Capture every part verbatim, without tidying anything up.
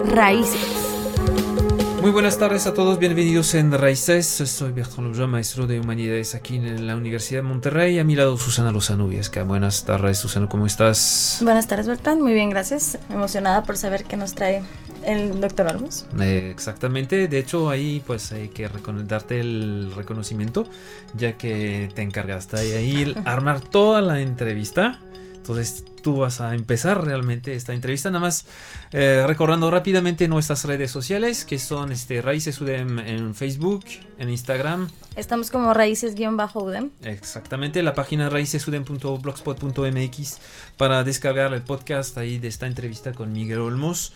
Raíces. Muy buenas tardes a todos, bienvenidos en Raíces. Soy Bertrand Loja, maestro de Humanidades aquí en la Universidad de Monterrey. A mi lado Susana Lozano Viesca. Buenas tardes, Susana, ¿cómo estás? Buenas tardes, Bertrand, muy bien, gracias. Emocionada por saber qué nos trae el doctor Olmos. Eh, exactamente, de hecho ahí pues hay que recon- darte el reconocimiento, ya que te encargaste de ahí armar toda la entrevista. Entonces tú vas a empezar realmente esta entrevista, nada más eh, recordando rápidamente nuestras redes sociales, que son este, Raíces U D E M en Facebook, en Instagram. Estamos como Raíces-U D E M. Exactamente, la página raíces u d e m punto blogspot punto m x para descargar el podcast ahí de esta entrevista con Miguel Olmos.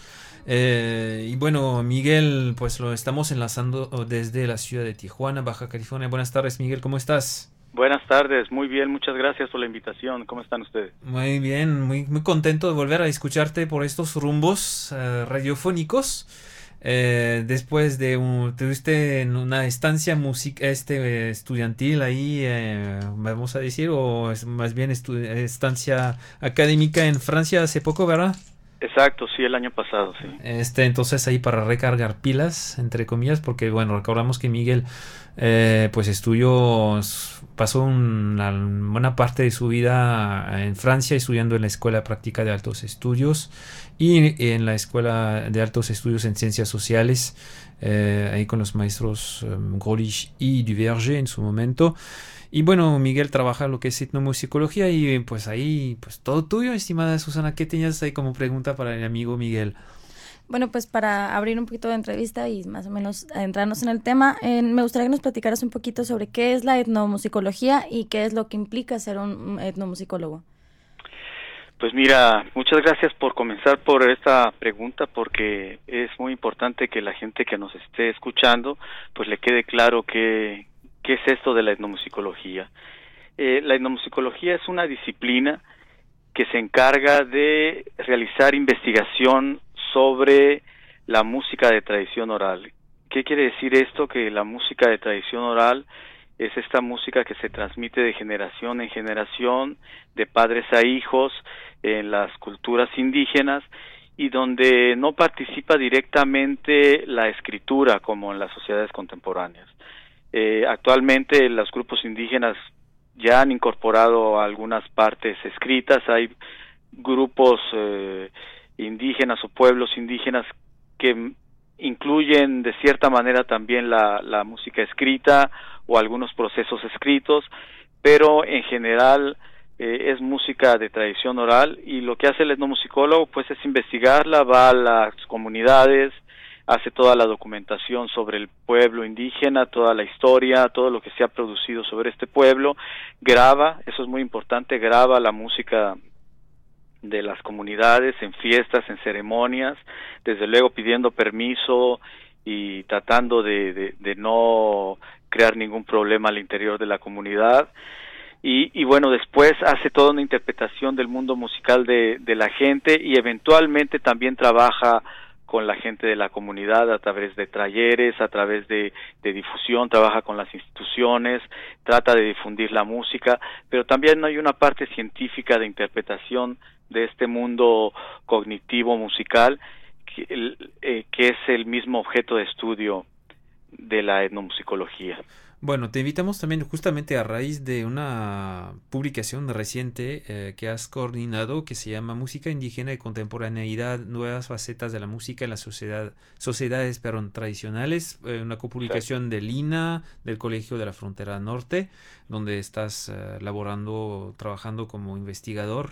Eh, y bueno, Miguel, pues lo estamos enlazando desde la ciudad de Tijuana, Baja California. Buenas tardes, Miguel, ¿cómo estás? Buenas tardes, muy bien, muchas gracias por la invitación. ¿Cómo están ustedes? Muy bien, muy, muy contento de volver a escucharte por estos rumbos uh, radiofónicos. Eh, después de un, tuviste en una estancia music, este, estudiantil ahí, eh, vamos a decir, o es más bien estu- estancia académica en Francia hace poco, ¿verdad? Exacto, sí, el año pasado, sí. Este, entonces ahí para recargar pilas, entre comillas, porque bueno, recordamos que Miguel eh, pues estudió, pasó una buena parte de su vida en Francia estudiando en la Escuela Práctica de Altos Estudios y en la Escuela de Altos Estudios en Ciencias Sociales, eh, ahí con los maestros um, Grolich y Duverger en su momento. Y bueno, Miguel trabaja lo que es etnomusicología y pues ahí, pues todo tuyo, estimada Susana. ¿Qué tenías ahí como pregunta para el amigo Miguel? Bueno, pues para abrir un poquito de entrevista y más o menos adentrarnos en el tema, eh, me gustaría que nos platicaras un poquito sobre qué es la etnomusicología y qué es lo que implica ser un etnomusicólogo. Pues mira, muchas gracias por comenzar por esta pregunta, porque es muy importante que la gente que nos esté escuchando pues le quede claro que ¿qué es esto de la etnomusicología? Eh, la etnomusicología es una disciplina que se encarga de realizar investigación sobre la música de tradición oral. ¿Qué quiere decir esto? Que la música de tradición oral es esta música que se transmite de generación en generación, de padres a hijos, en las culturas indígenas, y donde no participa directamente la escritura como en las sociedades contemporáneas. Eh, actualmente los grupos indígenas ya han incorporado algunas partes escritas, hay grupos eh, indígenas o pueblos indígenas que incluyen de cierta manera también la, la música escrita o algunos procesos escritos, pero en general eh, es música de tradición oral, y lo que hace el etnomusicólogo pues es investigarla, va a las comunidades, hace toda la documentación sobre el pueblo indígena, toda la historia, todo lo que se ha producido sobre este pueblo, graba, eso es muy importante, graba la música de las comunidades en fiestas, en ceremonias, desde luego pidiendo permiso y tratando de, de, de no crear ningún problema al interior de la comunidad. Y, y bueno, después hace toda una interpretación del mundo musical de, de la gente, y eventualmente también trabaja con la gente de la comunidad a través de talleres, a través de, de difusión, trabaja con las instituciones, trata de difundir la música, pero también hay una parte científica de interpretación de este mundo cognitivo musical que, eh, que es el mismo objeto de estudio de la etnomusicología. Bueno, te invitamos también justamente a raíz de una publicación reciente eh, que has coordinado, que se llama Música Indígena y Contemporaneidad, nuevas facetas de la música en las sociedad, sociedades perdón, tradicionales, eh, una copublicación sí. del I N A, del Colegio de la Frontera Norte, donde estás eh, laborando, trabajando como investigador.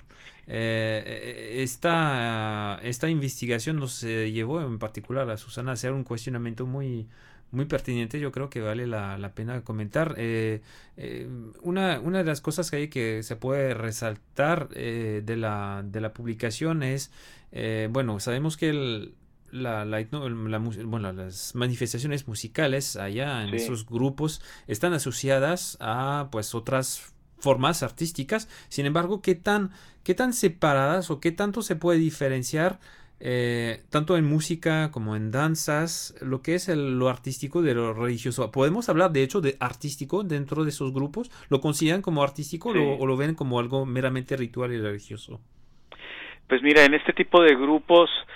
Eh, esta, esta investigación nos eh, llevó en particular a Susana a hacer un cuestionamiento muy muy pertinente, yo creo que vale la, la pena comentar. Eh, eh, una, una de las cosas que hay que se puede resaltar eh, de, la, de la publicación es, eh, bueno, sabemos que el, la, la, la, bueno, las manifestaciones musicales allá en sí. esos grupos están asociadas a pues otras formas artísticas. Sin embargo, ¿qué tan, qué tan separadas o qué tanto se puede diferenciar Eh, tanto en música como en danzas, lo que es el, lo artístico de lo religioso? ¿Podemos hablar de hecho de artístico dentro de esos grupos? ¿Lo consideran como artístico sí. lo, o lo ven como algo meramente ritual y religioso? Pues mira, en este tipo de grupos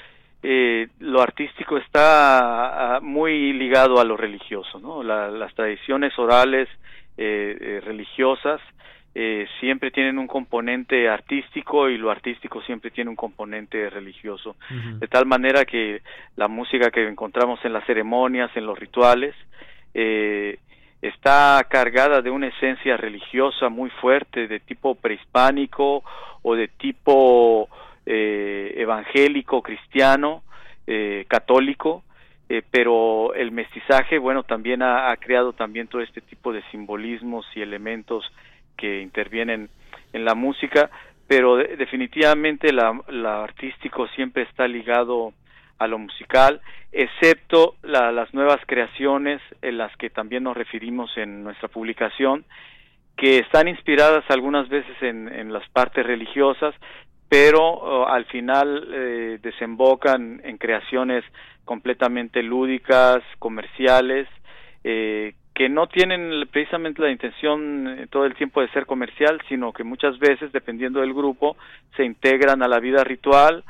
eh, lo artístico está muy ligado a lo religioso, ¿no? La, las tradiciones orales eh, eh, religiosas eh, siempre tienen un componente artístico y lo artístico siempre tiene un componente religioso, uh-huh. de tal manera que la música que encontramos en las ceremonias, en los rituales, eh, está cargada de una esencia religiosa muy fuerte, de tipo prehispánico o de tipo eh, evangélico, cristiano, eh, católico, eh, pero el mestizaje, bueno, también ha, ha creado también todo este tipo de simbolismos y elementos que intervienen en la música, pero de, definitivamente la, la artístico siempre está ligado a lo musical, excepto la, las nuevas creaciones en las que también nos referimos en nuestra publicación, que están inspiradas algunas veces en, en las partes religiosas, pero uh, al final eh, desembocan en creaciones completamente lúdicas, comerciales, eh, que no tienen precisamente la intención todo el tiempo de ser comercial, sino que muchas veces, dependiendo del grupo, se integran a la vida ritual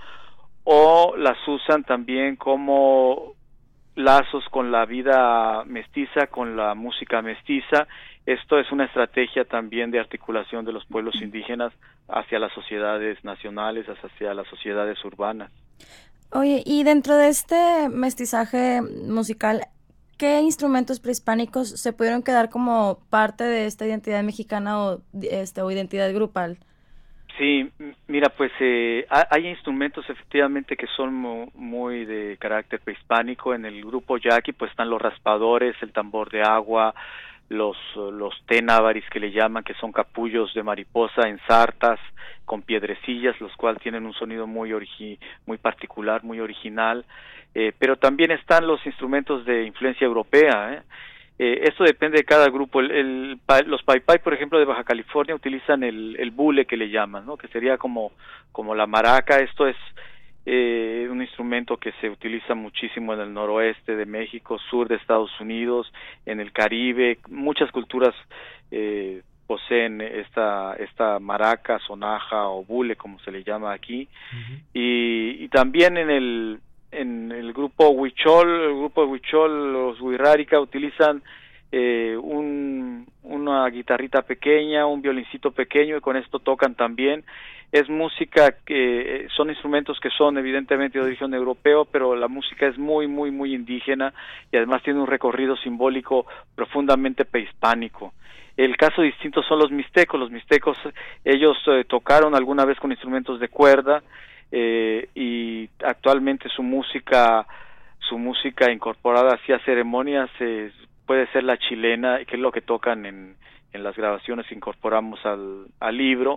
o las usan también como lazos con la vida mestiza, con la música mestiza. Esto es una estrategia también de articulación de los pueblos indígenas hacia las sociedades nacionales, hacia las sociedades urbanas. Oye, y dentro de este mestizaje musical, ¿qué instrumentos prehispánicos se pudieron quedar como parte de esta identidad mexicana o, este, o identidad grupal? Sí, mira, pues eh, hay instrumentos efectivamente que son muy, muy de carácter prehispánico. En el grupo yaqui pues están los raspadores, el tambor de agua, los los tenábaris que le llaman, que son capullos de mariposa en sartas con piedrecillas, los cuales tienen un sonido muy origi muy particular, muy original. Eh, pero también están los instrumentos de influencia europea, ¿eh? Eh, esto depende de cada grupo. El, el, los paipai, por ejemplo, de Baja California utilizan el, el bule, que le llaman, ¿no? Que sería como, como la maraca. Esto es eh, un instrumento que se utiliza muchísimo en el noroeste de México, sur de Estados Unidos, en el Caribe. Muchas culturas eh, poseen esta esta maraca, sonaja o bule, como se le llama aquí. Uh-huh. y, y también en el en el grupo Huichol, el grupo Huichol, los Huirrárica utilizan eh, un, una guitarrita pequeña, un violincito pequeño, y con esto tocan también. Es música que son instrumentos que son evidentemente de origen europeo, pero la música es muy, muy, muy indígena y además tiene un recorrido simbólico profundamente prehispánico. El caso distinto son los mixtecos. Los mixtecos, ellos eh, tocaron alguna vez con instrumentos de cuerda, Eh, y actualmente su música su música incorporada hacia ceremonias eh, puede ser la chilena, que es lo que tocan en, en las grabaciones que incorporamos al, al libro,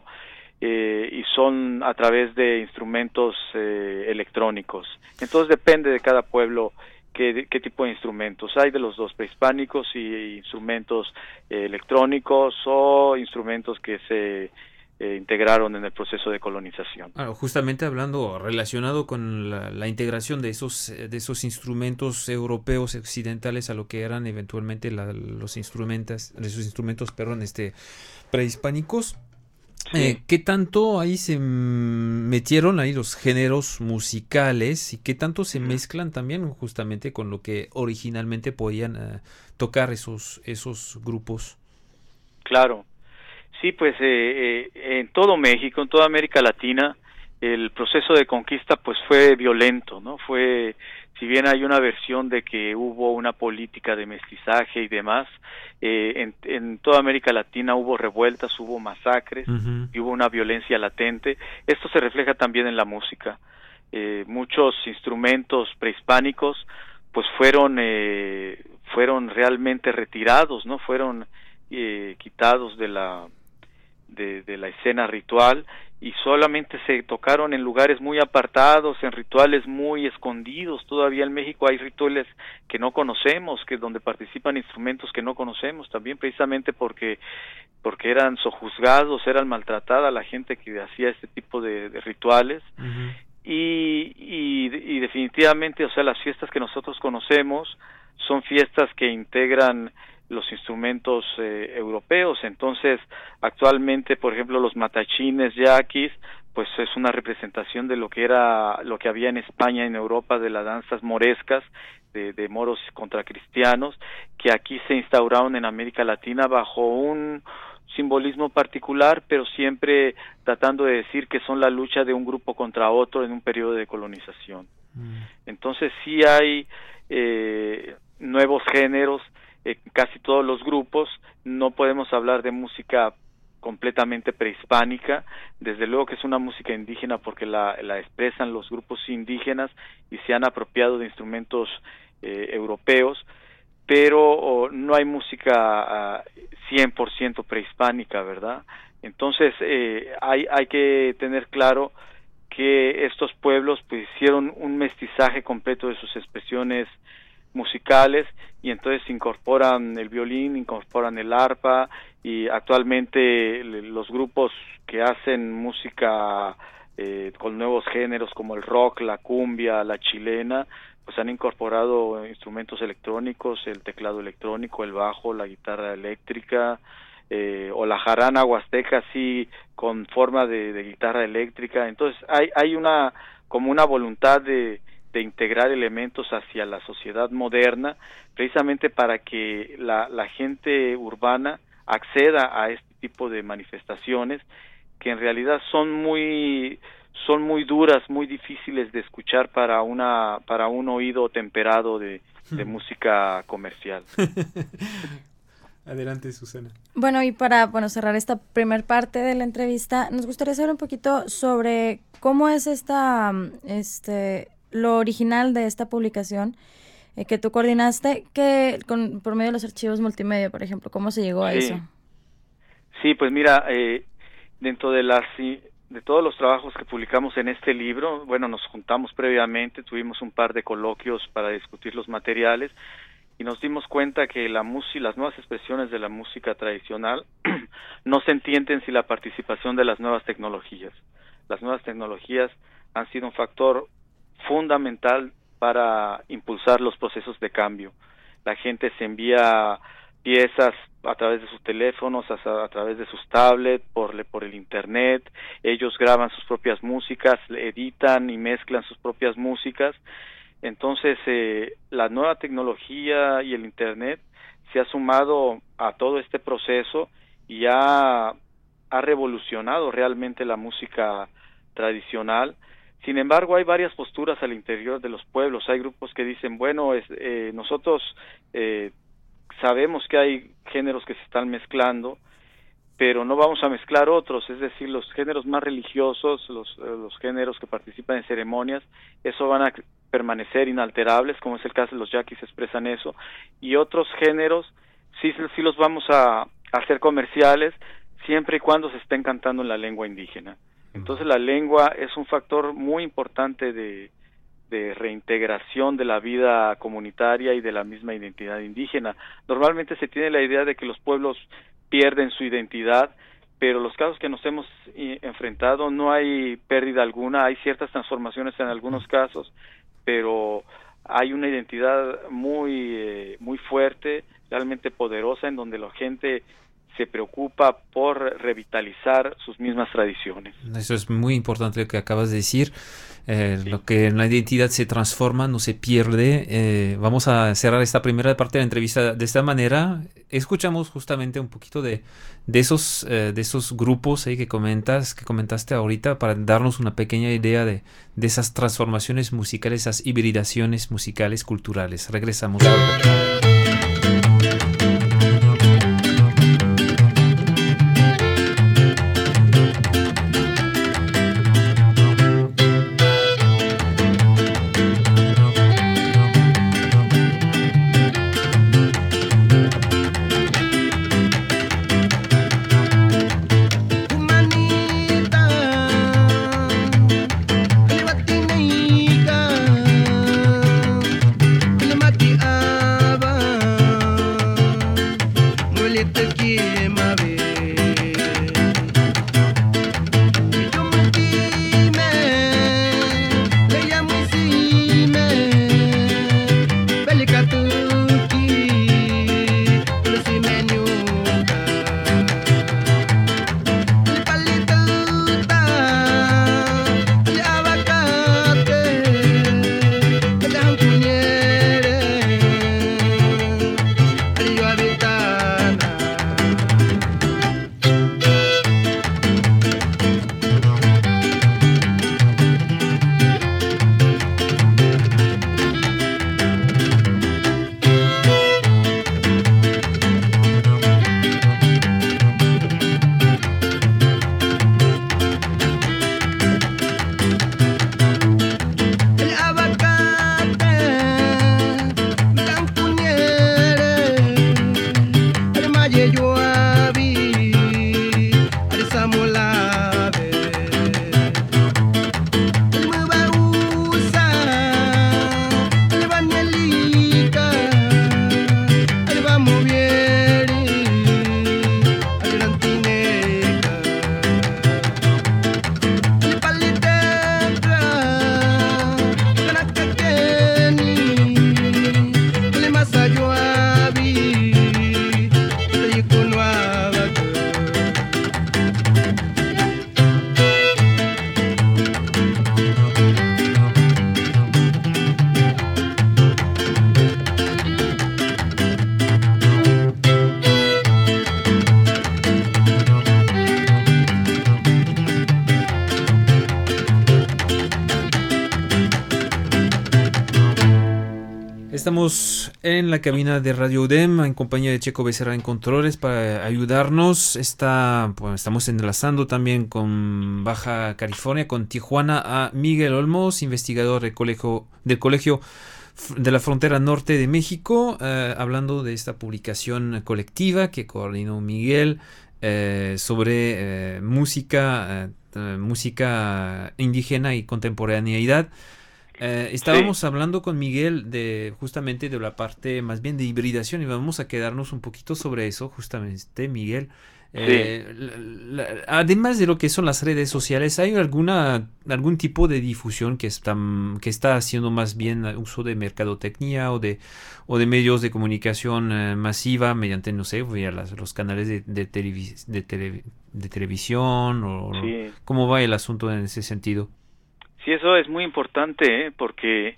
eh, y son a través de instrumentos eh, electrónicos. Entonces depende de cada pueblo qué, qué tipo de instrumentos. Hay de los dos, prehispánicos y instrumentos eh, electrónicos o instrumentos que se Eh, integraron en el proceso de colonización. Claro, justamente hablando relacionado con la, la integración de esos de esos instrumentos europeos occidentales a lo que eran eventualmente la, los instrumentos de esos instrumentos perdón este prehispánicos. Sí. Eh, ¿Qué tanto ahí se metieron ahí los géneros musicales y qué tanto se uh-huh. mezclan también justamente con lo que originalmente podían uh, tocar esos esos grupos? Claro. Sí, pues eh, eh, en todo México, en toda América Latina, el proceso de conquista pues fue violento, ¿no? Fue, si bien hay una versión de que hubo una política de mestizaje y demás, eh, en, en toda América Latina hubo revueltas, hubo masacres, uh-huh. y hubo una violencia latente. Esto se refleja también en la música. Eh, muchos instrumentos prehispánicos pues fueron eh, fueron realmente retirados, ¿no? Fueron eh, quitados de la De, de la escena ritual y solamente se tocaron en lugares muy apartados, en rituales muy escondidos. Todavía en México hay rituales que no conocemos, que donde participan instrumentos que no conocemos, también precisamente porque porque eran sojuzgados, eran maltratada la gente que hacía este tipo de, de rituales. Uh-huh. y, y, y definitivamente, o sea, las fiestas que nosotros conocemos son fiestas que integran los instrumentos eh, europeos. Entonces actualmente, por ejemplo, los matachines yaquis pues es una representación de lo que era, lo que había en España, en Europa, de las danzas morescas, de, de moros contra cristianos, que aquí se instauraron en América Latina bajo un simbolismo particular, pero siempre tratando de decir que son la lucha de un grupo contra otro en un periodo de colonización. Mm. Entonces sí hay eh, nuevos géneros, eh, casi todos los grupos. No podemos hablar de música completamente prehispánica, desde luego que es una música indígena porque la, la expresan los grupos indígenas y se han apropiado de instrumentos eh, europeos, pero oh, no hay música uh, cien por ciento prehispánica, ¿verdad? Entonces eh, hay, hay que tener claro que estos pueblos pues hicieron un mestizaje completo de sus expresiones musicales y entonces incorporan el violín, incorporan el arpa y actualmente los grupos que hacen música eh, con nuevos géneros como el rock, la cumbia, la chilena, pues han incorporado instrumentos electrónicos, el teclado electrónico, el bajo, la guitarra eléctrica, eh, o la jarana huasteca así con forma de, de guitarra eléctrica. Entonces hay hay una como una voluntad de de integrar elementos hacia la sociedad moderna, precisamente para que la, la gente urbana acceda a este tipo de manifestaciones que en realidad son muy son muy duras, muy difíciles de escuchar para una para un oído temperado de, de música comercial. Adelante, Susana. Bueno, y para bueno cerrar esta primer parte de la entrevista, nos gustaría saber un poquito sobre cómo es esta este lo original de esta publicación eh, que tú coordinaste, que con por medio de los archivos multimedia, por ejemplo, ¿cómo se llegó a sí. eso? Sí, pues mira, eh, dentro de las de todos los trabajos que publicamos en este libro, bueno, nos juntamos previamente, tuvimos un par de coloquios para discutir los materiales y nos dimos cuenta que la música, las nuevas expresiones de la música tradicional no se entienden sin la participación de las nuevas tecnologías. Las nuevas tecnologías han sido un factor fundamental para impulsar los procesos de cambio. La gente se envía piezas a través de sus teléfonos, a, a través de sus tablets, por, por el internet, ellos graban sus propias músicas, editan y mezclan sus propias músicas. Entonces eh, la nueva tecnología y el internet se ha sumado a todo este proceso y ha, ha revolucionado realmente la música tradicional. Sin embargo, hay varias posturas al interior de los pueblos. Hay grupos que dicen, bueno, es, eh, nosotros eh, sabemos que hay géneros que se están mezclando, pero no vamos a mezclar otros, es decir, los géneros más religiosos, los, eh, los géneros que participan en ceremonias, eso van a permanecer inalterables, como es el caso de los yaquis, expresan eso, y otros géneros sí, sí los vamos a, a hacer comerciales, siempre y cuando se estén cantando en la lengua indígena. Entonces la lengua es un factor muy importante de, de reintegración de la vida comunitaria y de la misma identidad indígena. Normalmente se tiene la idea de que los pueblos pierden su identidad, pero los casos que nos hemos enfrentado no hay pérdida alguna, hay ciertas transformaciones en algunos casos, pero hay una identidad muy, eh, muy fuerte, realmente poderosa, en donde la gente se preocupa por revitalizar sus mismas tradiciones. Eso es muy importante lo que acabas de decir. Eh, sí. Lo que en la identidad se transforma, no se pierde. Eh, vamos a cerrar esta primera parte de la entrevista de esta manera. Escuchamos justamente un poquito de, de, esos, eh, de esos grupos eh, que comentas, que comentaste ahorita, para darnos una pequeña idea de, de esas transformaciones musicales, esas hibridaciones musicales, culturales. Regresamos. Abba Estamos en la cabina de Radio U D E M en compañía de Checo Becerra en controles para ayudarnos. Está, pues, estamos enlazando también con Baja California, con Tijuana, a Miguel Olmos, investigador del Colegio, del Colegio de la Frontera Norte de México, eh, hablando de esta publicación colectiva que coordinó Miguel eh, sobre eh, música, eh, música indígena y contemporaneidad. Eh, estábamos sí. hablando con Miguel de justamente de la parte más bien de hibridación y vamos a quedarnos un poquito sobre eso justamente, Miguel. Eh, sí. la, la, además de lo que son las redes sociales, ¿hay alguna algún tipo de difusión que está, que está haciendo más bien uso de mercadotecnia o de o de medios de comunicación eh, masiva mediante, no sé, vía las, los canales de, de, televis, de, tele, de televisión? O, sí. ¿Cómo va el asunto en ese sentido? Sí, eso es muy importante, ¿eh? Porque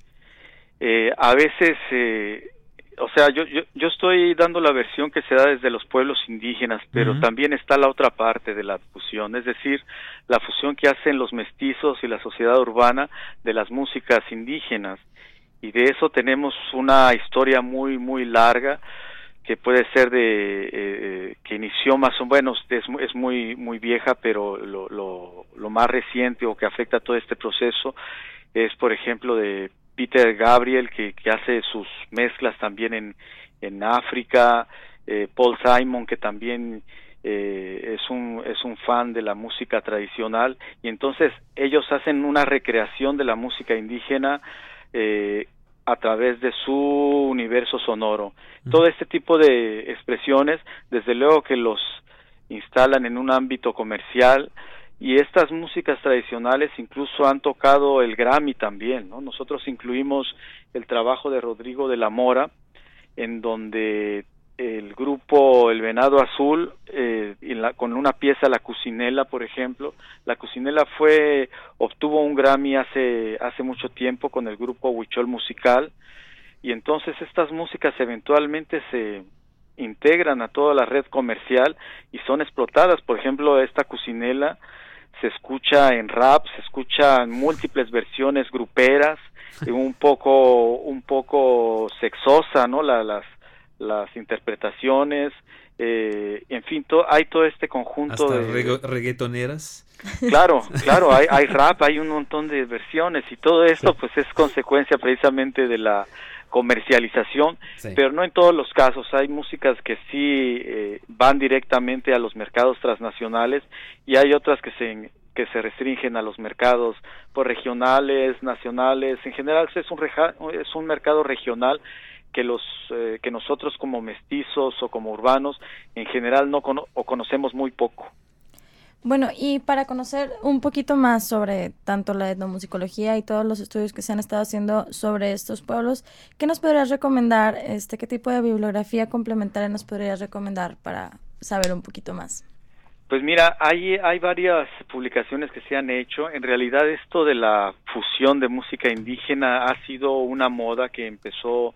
eh, a veces, eh, o sea, yo, yo yo estoy dando la versión que se da desde los pueblos indígenas, pero uh-huh. también está la otra parte de la fusión, es decir, la fusión que hacen los mestizos y la sociedad urbana de las músicas indígenas, y de eso tenemos una historia muy muy larga que puede ser de eh, que inició más o menos, es, es muy muy vieja, pero lo, lo, lo más reciente o que afecta a todo este proceso es, por ejemplo, de Peter Gabriel, que, que hace sus mezclas también en, en África, eh, Paul Simon, que también eh, es un es un fan de la música tradicional, y entonces ellos hacen una recreación de la música indígena eh, a través de su universo sonoro. Todo este tipo de expresiones, desde luego que los instalan en un ámbito comercial, y estas músicas tradicionales incluso han tocado el Grammy también, ¿no? Nosotros incluimos el trabajo de Rodrigo de la Mora, en donde el grupo El Venado Azul, eh, en la, con una pieza, La Cucinela, por ejemplo. La Cucinela fue, obtuvo un Grammy hace, hace mucho tiempo con el grupo Huichol Musical, y entonces estas músicas eventualmente se integran a toda la red comercial y son explotadas. Por ejemplo, esta Cucinela se escucha en rap, se escucha en múltiples versiones gruperas, un poco, un poco sexosa, ¿no? La, las las interpretaciones, eh, en fin, to, hay todo este conjunto hasta de reg- reggaetoneras. Claro, claro, hay, hay rap, hay un montón de versiones, y todo esto pues es consecuencia precisamente de la comercialización, sí. Pero no en todos los casos. Hay músicas que sí eh, van directamente a los mercados transnacionales, y hay otras que se que se restringen a los mercados pues, regionales, nacionales. En general es un reja, es un mercado regional que los eh, que nosotros como mestizos o como urbanos en general no cono- o conocemos muy poco. Bueno, y para conocer un poquito más sobre tanto la etnomusicología y todos los estudios que se han estado haciendo sobre estos pueblos, ¿qué nos podrías recomendar? Este, ¿qué tipo de bibliografía complementaria nos podrías recomendar para saber un poquito más? Pues mira, hay hay varias publicaciones que se han hecho. En realidad esto de la fusión de música indígena ha sido una moda que empezó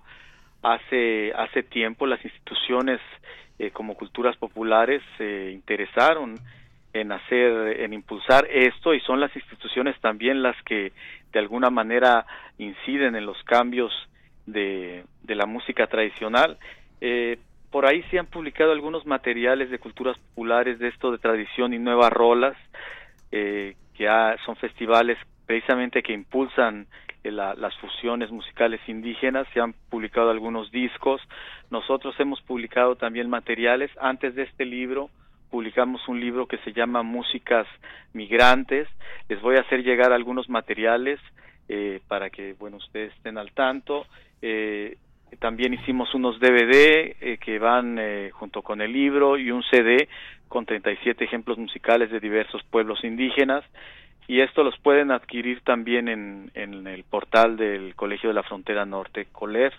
Hace hace tiempo. Las instituciones eh, como Culturas Populares se interesaron en hacer, en impulsar esto, y son las instituciones también las que de alguna manera inciden en los cambios de, de la música tradicional. Eh, por ahí se han publicado algunos materiales de Culturas Populares de esto de tradición y nuevas rolas, eh, que ha, son festivales precisamente que impulsan La, las fusiones musicales indígenas. Se han publicado algunos discos. Nosotros hemos publicado también materiales. Antes de este libro publicamos un libro que se llama Músicas Migrantes. Les voy a hacer llegar algunos materiales eh, para que bueno ustedes estén al tanto. Eh, también hicimos unos D V D eh, que van eh, junto con el libro, y un C D con treinta y siete ejemplos musicales de diversos pueblos indígenas. Y esto los pueden adquirir también en, en el portal del Colegio de la Frontera Norte, colef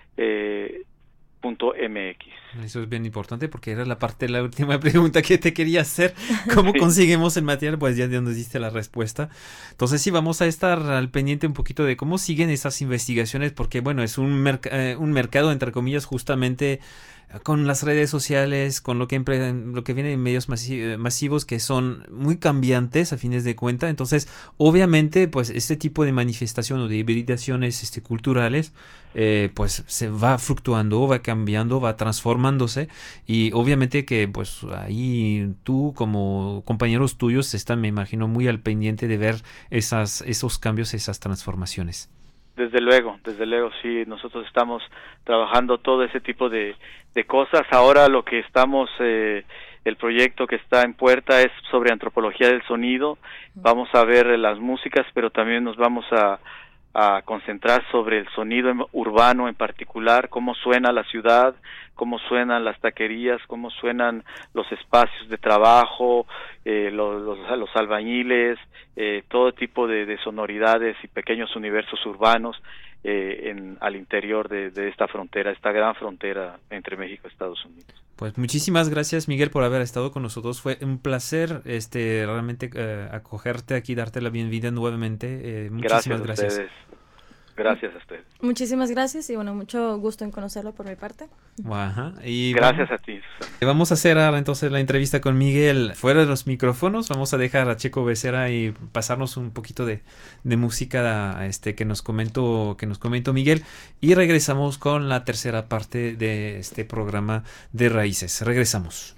punto m x. Eso es bien importante porque era la parte de la última pregunta que te quería hacer. ¿Cómo sí. conseguimos el material? Pues ya nos diste la respuesta. Entonces sí, vamos a estar al pendiente un poquito de cómo siguen esas investigaciones, porque bueno, es un, merc- eh, un mercado, entre comillas, justamente con las redes sociales, con lo que, lo que viene en medios masi- masivos que son muy cambiantes a fines de cuenta. Entonces, obviamente, pues este tipo de manifestación o de hibridaciones este, culturales, eh, pues se va fluctuando, va cambiando, va transformándose, y obviamente que pues ahí tú como compañeros tuyos están, me imagino, muy al pendiente de ver esas, esos cambios, esas transformaciones. Desde luego, desde luego, sí, nosotros estamos trabajando todo ese tipo de, de cosas. Ahora lo que estamos, eh, el proyecto que está en puerta es sobre antropología del sonido. Vamos a ver las músicas, pero también nos vamos a, a concentrar sobre el sonido urbano en particular, cómo suena la ciudad, cómo suenan las taquerías, cómo suenan los espacios de trabajo, eh, los, los, los albañiles, eh, todo tipo de, de sonoridades y pequeños universos urbanos eh, en, al interior de, de esta frontera, esta gran frontera entre México y Estados Unidos. Pues muchísimas gracias, Miguel, por haber estado con nosotros. Fue un placer este realmente eh, acogerte aquí, darte la bienvenida nuevamente. Eh, muchísimas gracias. gracias. Gracias a ustedes. Muchísimas gracias y bueno, mucho gusto en conocerlo por mi parte. Ajá. Y gracias bueno, a ti, Susana. Vamos a hacer ahora entonces la entrevista con Miguel fuera de los micrófonos. Vamos a dejar a Checo Becerra y pasarnos un poquito de, de música este, que nos comentó, que nos comentó Miguel, y regresamos con la tercera parte de este programa de Raíces. Regresamos.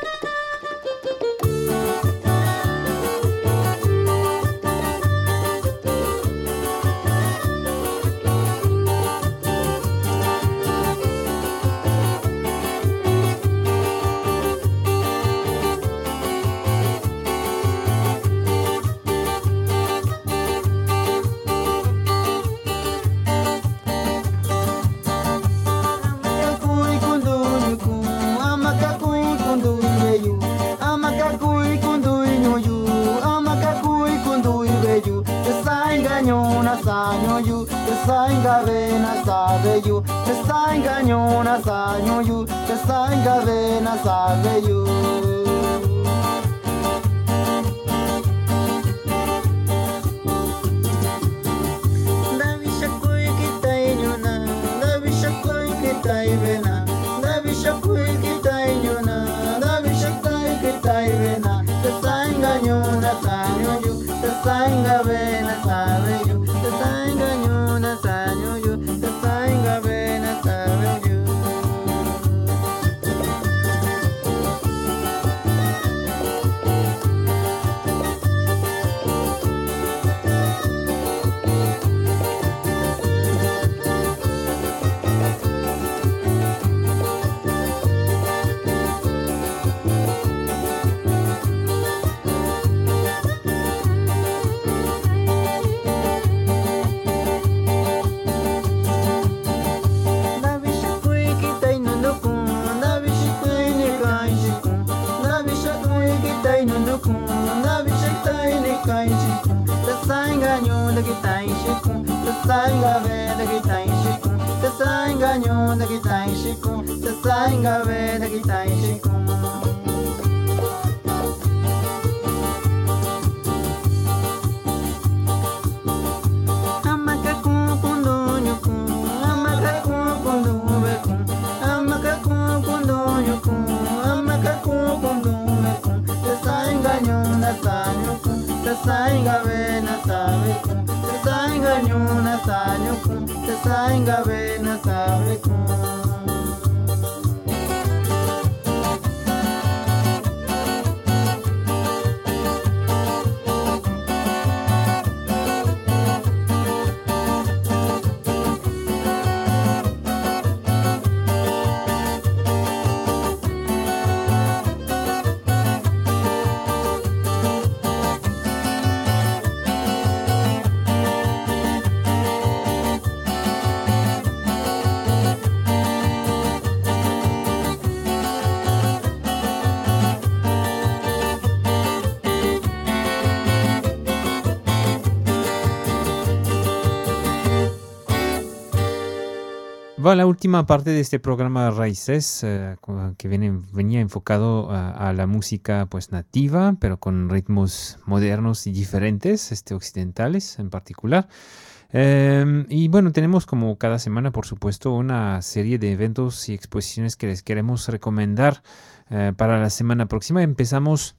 Va la última parte de este programa Raíces, eh, que viene, venía enfocado a, a la música pues nativa, pero con ritmos modernos y diferentes, este, occidentales en particular. Eh, y bueno, tenemos como cada semana, por supuesto, una serie de eventos y exposiciones que les queremos recomendar eh, para la semana próxima. Empezamos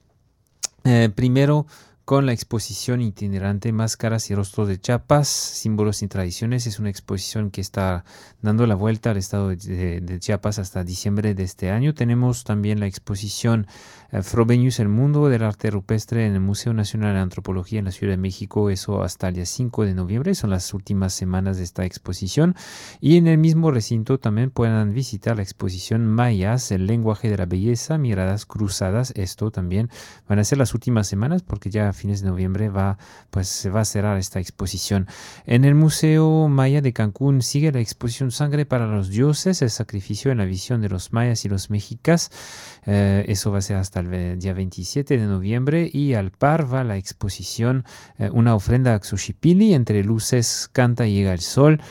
eh, primero con la exposición itinerante Máscaras y Rostros de Chiapas, Símbolos y Tradiciones. Es una exposición que está dando la vuelta al estado de, de, de Chiapas hasta diciembre de este año. Tenemos también la exposición eh, Frobenius, el mundo del arte rupestre en el Museo Nacional de Antropología en la Ciudad de México, eso hasta el día cinco de noviembre, son las últimas semanas de esta exposición. Y en el mismo recinto también puedan visitar la exposición Mayas, el lenguaje de la belleza, miradas cruzadas. Esto también van a ser las últimas semanas porque ya a fines de noviembre va, pues, se va a cerrar esta exposición. En el Museo Maya de Cancún sigue la exposición Sangre para los Dioses, el sacrificio en la visión de los mayas y los mexicas. Eh, eso va a ser hasta el día veintisiete de noviembre. Y al par va la exposición eh, Una ofrenda a Xochipilli, entre luces canta y llega el sol.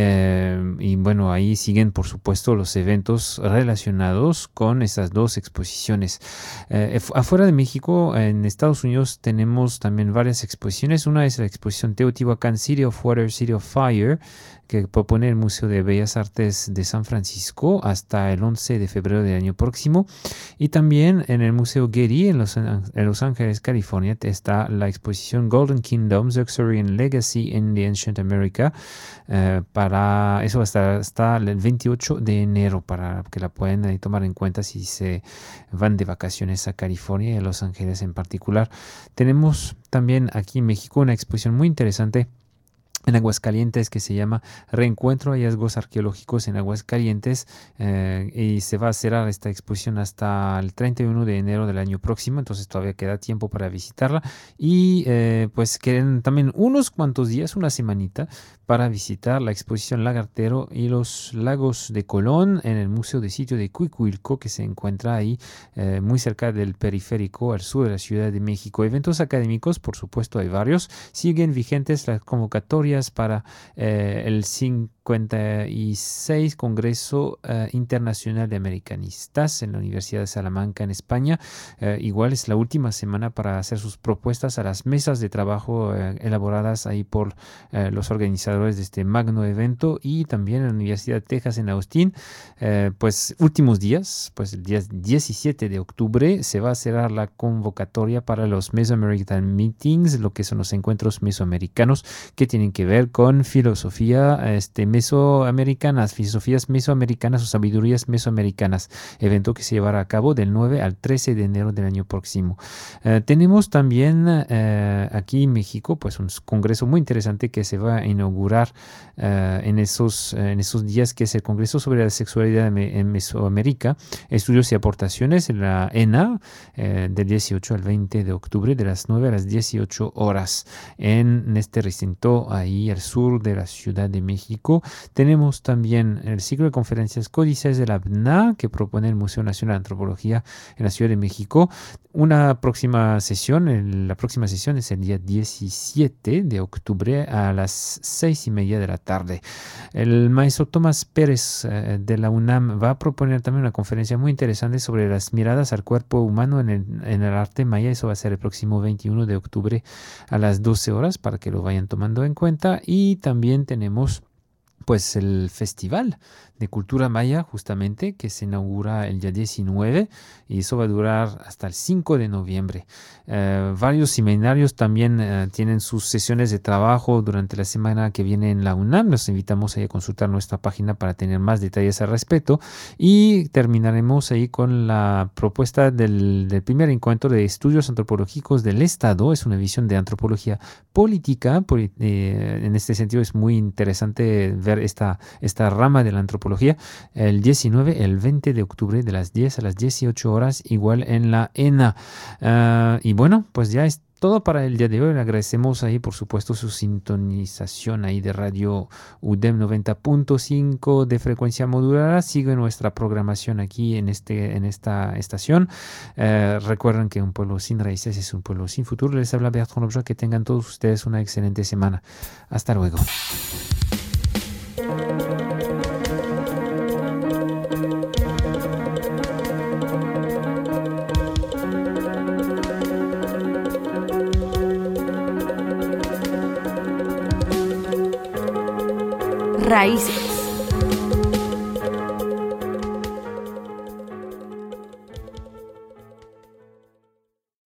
Eh, y bueno, ahí siguen por supuesto los eventos relacionados con esas dos exposiciones. Eh, afuera de México, en Estados Unidos, tenemos también varias exposiciones. Una es la exposición Teotihuacán, City of Water, City of Fire, que propone el Museo de Bellas Artes de San Francisco hasta el once de febrero del año próximo. Y también en el Museo Getty en Los, en Los Ángeles, California, está la exposición Golden Kingdoms, Luxury and Legacy in the Ancient America. Eh, para eso hasta, hasta el veintiocho de enero, para que la puedan ahí tomar en cuenta si se van de vacaciones a California y a Los Ángeles en particular. Tenemos también aquí en México una exposición muy interesante en Aguascalientes que se llama Reencuentro hallazgos arqueológicos en Aguascalientes, eh, y se va a cerrar esta exposición hasta el treinta y uno de enero del año próximo, entonces todavía queda tiempo para visitarla y eh, pues quedan también unos cuantos días, una semanita, para visitar la exposición Lagartero y los lagos de Colón en el Museo de Sitio de Cuicuilco, que se encuentra ahí eh, muy cerca del periférico al sur de la Ciudad de México. Eventos académicos, por supuesto, hay varios. Siguen vigentes las convocatorias para eh, el cincuenta y seis Congreso eh, Internacional de Americanistas en la Universidad de Salamanca, en España. Eh, igual es la última semana para hacer sus propuestas a las mesas de trabajo eh, elaboradas ahí por eh, los organizadores de este magno evento. Y también en la Universidad de Texas en Austin, eh, pues últimos días, pues el día diecisiete de octubre se va a cerrar la convocatoria para los Mesoamerican Meetings, lo que son los encuentros mesoamericanos que tienen que ver con filosofía este, mesoamericanas, filosofías mesoamericanas o sabidurías mesoamericanas, evento que se llevará a cabo del nueve al trece de enero del año próximo. Eh, tenemos también eh, aquí en México pues un congreso muy interesante que se va a inaugurar uh, en, esos, uh, en esos días, que es el Congreso sobre la Sexualidad en Mesoamérica, Estudios y Aportaciones, en la E N A, eh, del dieciocho al veinte de octubre, de las nueve a las dieciocho horas, en este recinto ahí al sur de la Ciudad de México. Tenemos también el ciclo de conferencias Códices de la B N A, que propone el Museo Nacional de Antropología en la Ciudad de México. Una próxima sesión, el, la próxima sesión es el día diecisiete de octubre a las seis y media de la tarde. El maestro Tomás Pérez eh, de la UNAM va a proponer también una conferencia muy interesante sobre las miradas al cuerpo humano en el, en el arte maya. Eso va a ser el próximo veintiuno de octubre a las doce horas, para que lo vayan tomando en cuenta. Y también tenemos pues el Festival de Cultura Maya, justamente, que se inaugura el día diecinueve, y eso va a durar hasta el cinco de noviembre. Eh, varios seminarios también eh, tienen sus sesiones de trabajo durante la semana que viene en la UNAM. Los invitamos ahí a consultar nuestra página para tener más detalles al respecto. Y terminaremos ahí con la propuesta del, del primer encuentro de estudios antropológicos del Estado. Es una visión de antropología política. Por, eh, en este sentido es muy interesante ver esta, esta rama de la antropología. El diecinueve, el veinte de octubre, de las diez a las dieciocho horas, igual en la E N A. Uh, y bueno, pues ya es todo para el día de hoy. Le agradecemos ahí, por supuesto, su sintonización ahí de Radio U D E M noventa punto cinco de frecuencia modulada. Sigue nuestra programación aquí en, este, en esta estación. Eh, recuerden que un pueblo sin raíces es un pueblo sin futuro. Les habla Bertrand Lobjoc. Que tengan todos ustedes una excelente semana. Hasta luego. Raíces.